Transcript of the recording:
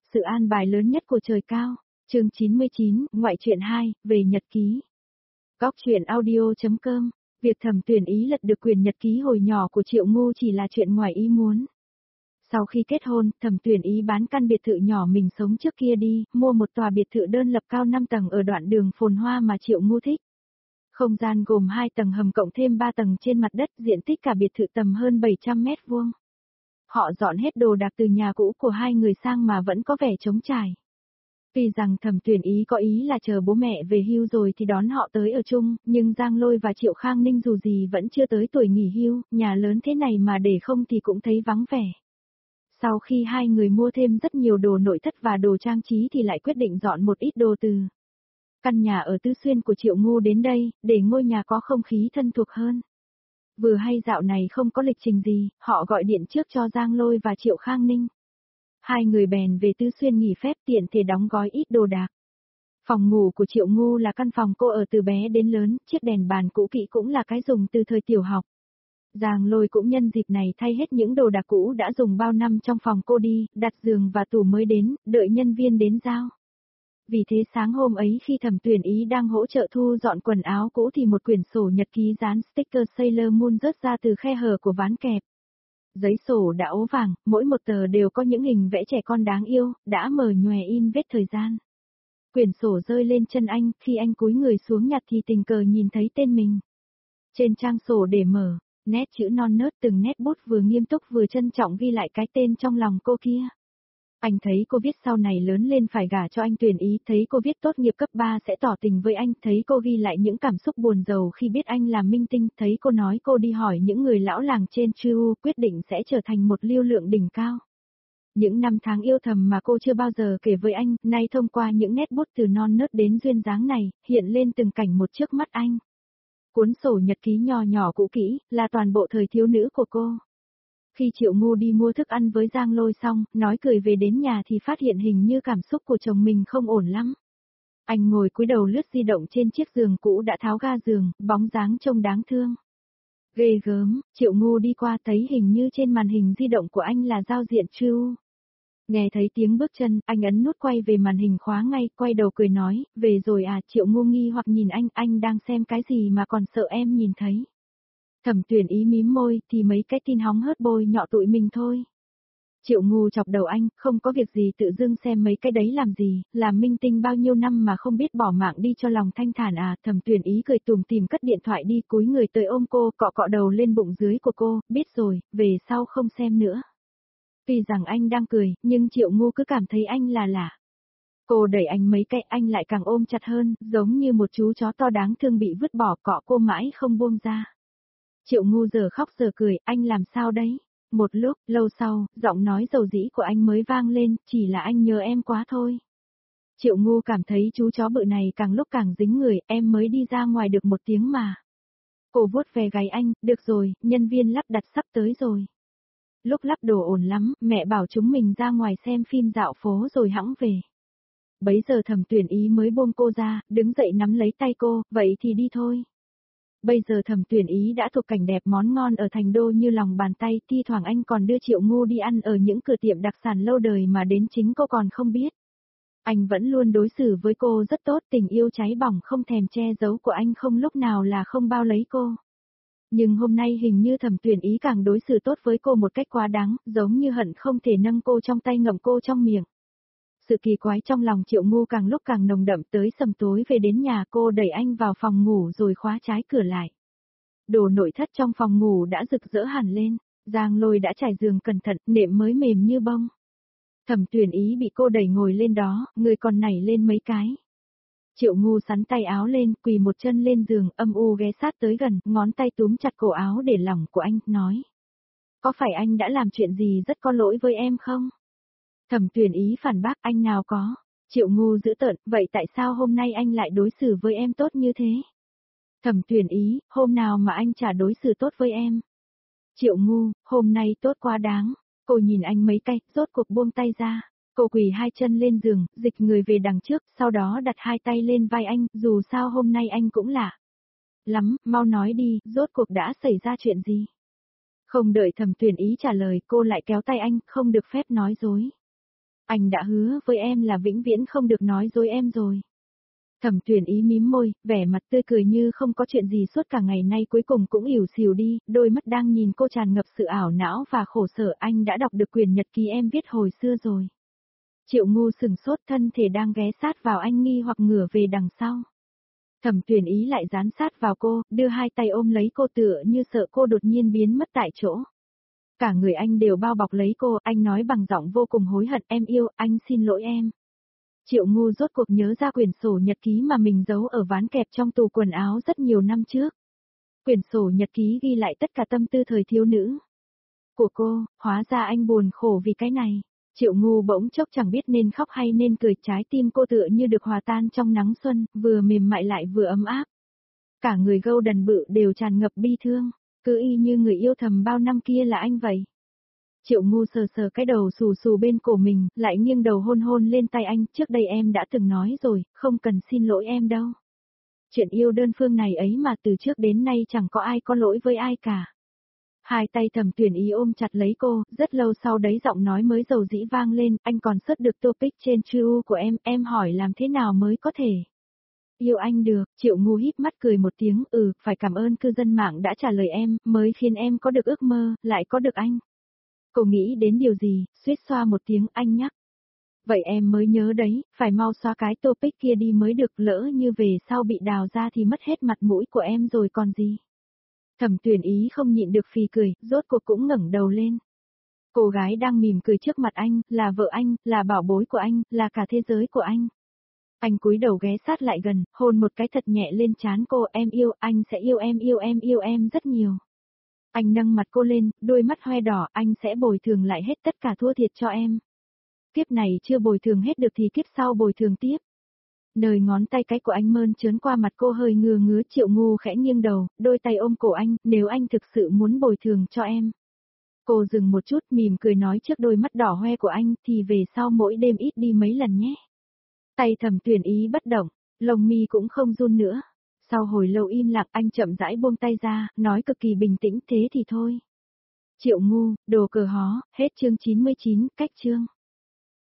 Sự an bài lớn nhất của trời cao. Chương 99, ngoại truyện 2, về nhật ký. Góc truyện audio.com. Việc Thẩm Tuyển Ý lật được quyền nhật ký hồi nhỏ của Triệu Ngu chỉ là chuyện ngoài ý muốn. Sau khi kết hôn, Thẩm Tuyển Ý bán căn biệt thự nhỏ mình sống trước kia đi, mua một tòa biệt thự đơn lập cao 5 tầng ở đoạn đường phồn hoa mà Triệu Ngu thích. Không gian gồm 2 tầng hầm cộng thêm 3 tầng trên mặt đất, diện tích cả biệt thự tầm hơn 700 mét vuông. Họ dọn hết đồ đạc từ nhà cũ của hai người sang mà vẫn có vẻ trống trải. Tuy rằng Thẩm Tuyển Ý có ý là chờ bố mẹ về hưu rồi thì đón họ tới ở chung, nhưng Giang Lôi và Triệu Khang Ninh dù gì vẫn chưa tới tuổi nghỉ hưu, nhà lớn thế này mà để không thì cũng thấy vắng vẻ. Sau khi hai người mua thêm rất nhiều đồ nội thất và đồ trang trí thì lại quyết định dọn một ít đồ từ căn nhà ở Tứ Xuyên của Triệu Ngu đến đây, để ngôi nhà có không khí thân thuộc hơn. Vừa hay dạo này không có lịch trình gì, họ gọi điện trước cho Giang Lôi và Triệu Khang Ninh. Hai người bèn về Tứ Xuyên nghỉ phép tiện thể đóng gói ít đồ đạc. Phòng ngủ của Triệu Ngu là căn phòng cô ở từ bé đến lớn, chiếc đèn bàn cũ kỹ cũng là cái dùng từ thời tiểu học. Giang Lôi cũng nhân dịp này thay hết những đồ đạc cũ đã dùng bao năm trong phòng cô đi, đặt giường và tủ mới đến, đợi nhân viên đến giao. Vì thế sáng hôm ấy khi Thẩm Tuyển Ý đang hỗ trợ thu dọn quần áo cũ thì một quyển sổ nhật ký dán sticker Sailor Moon rớt ra từ khe hở của ván kẹp. Giấy sổ đã ố vàng, mỗi một tờ đều có những hình vẽ trẻ con đáng yêu, đã mờ nhòe in vết thời gian. Quyển sổ rơi lên chân anh, khi anh cúi người xuống nhặt thì tình cờ nhìn thấy tên mình. Trên trang sổ để mở, nét chữ non nớt từng nét bút vừa nghiêm túc vừa trân trọng ghi lại cái tên trong lòng cô kia. Anh thấy cô viết sau này lớn lên phải gả cho anh Tuyển Ý, thấy cô viết tốt nghiệp cấp 3 sẽ tỏ tình với anh, thấy cô ghi lại những cảm xúc buồn rầu khi biết anh làm minh tinh, thấy cô nói cô đi hỏi những người lão làng trên Chu, quyết định sẽ trở thành một lưu lượng đỉnh cao. Những năm tháng yêu thầm mà cô chưa bao giờ kể với anh, nay thông qua những nét bút từ non nớt đến duyên dáng này, hiện lên từng cảnh một trước mắt anh. Cuốn sổ nhật ký nhỏ nhỏ cũ kỹ, là toàn bộ thời thiếu nữ của cô. Khi Triệu Ngu đi mua thức ăn với Giang Lôi xong, nói cười về đến nhà thì phát hiện hình như cảm xúc của chồng mình không ổn lắm. Anh ngồi cúi đầu lướt di động trên chiếc giường cũ đã tháo ga giường, bóng dáng trông đáng thương. Ghê gớm, Triệu Ngu đi qua thấy hình như trên màn hình di động của anh là giao diện Chu. Nghe thấy tiếng bước chân, anh ấn nút quay về màn hình khóa ngay, quay đầu cười nói, về rồi à. Triệu Ngu nghi hoặc nhìn anh đang xem cái gì mà còn sợ em nhìn thấy. Thẩm Tuyển Ý mím môi, thì mấy cái tin hóng hớt bôi nhọ tụi mình thôi. Triệu Ngu chọc đầu anh, không có việc gì tự dưng xem mấy cái đấy làm gì, làm minh tinh bao nhiêu năm mà không biết bỏ mạng đi cho lòng thanh thản à. Thẩm Tuyển Ý cười tủm tỉm cất điện thoại đi, cúi người tới ôm cô, cọ cọ đầu lên bụng dưới của cô, biết rồi, về sau không xem nữa. Tuy rằng anh đang cười, nhưng Triệu Ngu cứ cảm thấy anh là lạ. Cô đẩy anh mấy cái, anh lại càng ôm chặt hơn, giống như một chú chó to đáng thương bị vứt bỏ, cọ cô mãi không buông ra. Triệu Ngu giờ khóc giờ cười, anh làm sao đấy? Một lúc, lâu sau, giọng nói dầu dĩ của anh mới vang lên, chỉ là anh nhớ em quá thôi. Triệu Ngu cảm thấy chú chó bự này càng lúc càng dính người, em mới đi ra ngoài được một tiếng mà. Cô vuốt về gáy anh, được rồi, nhân viên lắp đặt sắp tới rồi. Lúc lắp đồ ổn lắm, mẹ bảo chúng mình ra ngoài xem phim dạo phố rồi hẵng về. Bấy giờ Thẩm Tuyển Ý mới buông cô ra, đứng dậy nắm lấy tay cô, vậy thì đi thôi. Bây giờ Thẩm Tuyển Ý đã thuộc cảnh đẹp món ngon ở thành đô như lòng bàn tay, thi thoảng anh còn đưa Triệu Ngu đi ăn ở những cửa tiệm đặc sản lâu đời mà đến chính cô còn không biết. Anh vẫn luôn đối xử với cô rất tốt, tình yêu cháy bỏng không thèm che giấu của anh không lúc nào là không bao lấy cô. Nhưng hôm nay hình như Thẩm Tuyển Ý càng đối xử tốt với cô một cách quá đáng, giống như hận không thể nâng cô trong tay ngậm cô trong miệng. Sự kỳ quái trong lòng Triệu Ngu càng lúc càng nồng đậm, tới sầm tối về đến nhà cô đẩy anh vào phòng ngủ rồi khóa trái cửa lại. Đồ nội thất trong phòng ngủ đã rực rỡ hẳn lên, Giang Lôi đã trải giường cẩn thận, nệm mới mềm như bông. Thẩm Tuyển Ý bị cô đẩy ngồi lên đó, người còn nảy lên mấy cái. Triệu Ngu sắn tay áo lên, quỳ một chân lên giường, âm u ghé sát tới gần, ngón tay túm chặt cổ áo để lỏng của anh, nói. Có phải anh đã làm chuyện gì rất có lỗi với em không? Thẩm Tuyển Ý phản bác, anh nào có. Triệu Ngu dữ tợn, vậy tại sao hôm nay anh lại đối xử với em tốt như thế? Thẩm Tuyển Ý, hôm nào mà anh chả đối xử tốt với em? Triệu Ngu, hôm nay tốt quá đáng. Cô nhìn anh mấy cái, rốt cuộc buông tay ra. Cô quỳ hai chân lên giường, dịch người về đằng trước, sau đó đặt hai tay lên vai anh, dù sao hôm nay anh cũng lạ lắm, mau nói đi, rốt cuộc đã xảy ra chuyện gì? Không đợi Thẩm Tuyển Ý trả lời, cô lại kéo tay anh, không được phép nói dối. Anh đã hứa với em là vĩnh viễn không được nói dối em rồi. Thẩm Tuyển Ý mím môi, vẻ mặt tươi cười như không có chuyện gì suốt cả ngày nay cuối cùng cũng ỉu xìu đi, đôi mắt đang nhìn cô tràn ngập sự ảo não và khổ sở. Anh đã đọc được quyển nhật ký em viết hồi xưa rồi. Triệu Ngu sừng sốt, thân thể đang ghé sát vào anh nghi hoặc ngửa về đằng sau. Thẩm Tuyển Ý lại dán sát vào cô, đưa hai tay ôm lấy cô tựa như sợ cô đột nhiên biến mất tại chỗ. Cả người anh đều bao bọc lấy cô, anh nói bằng giọng vô cùng hối hận, em yêu, anh xin lỗi em. Triệu Ngu rốt cuộc nhớ ra quyển sổ nhật ký mà mình giấu ở ván kẹp trong tủ quần áo rất nhiều năm trước. Quyển sổ nhật ký ghi lại tất cả tâm tư thời thiếu nữ của cô, hóa ra anh buồn khổ vì cái này. Triệu Ngu bỗng chốc chẳng biết nên khóc hay nên cười, trái tim cô tựa như được hòa tan trong nắng xuân, vừa mềm mại lại vừa ấm áp. Cả người gâu đần bự đều tràn ngập bi thương, cứ y như người yêu thầm bao năm kia là anh vậy. Triệu Ngu sờ sờ cái đầu xù xù bên cổ mình, lại nghiêng đầu hôn hôn lên tay anh, trước đây em đã từng nói rồi, không cần xin lỗi em đâu. Chuyện yêu đơn phương này ấy mà từ trước đến nay chẳng có ai có lỗi với ai cả. Hai tay Thẩm Tuyển Ý ôm chặt lấy cô, rất lâu sau đấy giọng nói mới dầu dĩ vang lên, anh còn search được topic trên True của em hỏi làm thế nào mới có thể yêu anh được. Triệu Ngu híp mắt cười một tiếng, phải cảm ơn cư dân mạng đã trả lời em, mới khiến em có được ước mơ, lại có được anh. Cô nghĩ đến điều gì, suýt xoa một tiếng, anh nhắc. Vậy em mới nhớ đấy, phải mau xóa cái topic kia đi mới được, lỡ như về sau bị đào ra thì mất hết mặt mũi của em rồi còn gì. Thẩm Tuyển Ý không nhịn được phì cười, rốt cuộc cũng ngẩng đầu lên. Cô gái đang mỉm cười trước mặt anh, là vợ anh, là bảo bối của anh, là cả thế giới của anh. Anh cúi đầu ghé sát lại gần, hôn một cái thật nhẹ lên trán cô, em yêu, anh sẽ yêu em rất nhiều. Anh nâng mặt cô lên, đôi mắt hoe đỏ, anh sẽ bồi thường lại hết tất cả thua thiệt cho em. Kiếp này chưa bồi thường hết được thì kiếp sau bồi thường tiếp. Nơi ngón tay cái của anh mơn trớn qua mặt cô hơi ngứa ngứa. Triệu Ngu khẽ nghiêng đầu, đôi tay ôm cổ anh, nếu anh thực sự muốn bồi thường cho em. Cô dừng một chút mỉm cười nói trước đôi mắt đỏ hoe của anh thì về sau mỗi đêm ít đi mấy lần nhé. Tay Thẩm Tuyển Ý bất động, lông mi cũng không run nữa. Sau hồi lâu im lặng anh chậm rãi buông tay ra, nói cực kỳ bình tĩnh, thế thì thôi. Triệu Ngu, đồ cờ hó, hết chương 99, cách chương.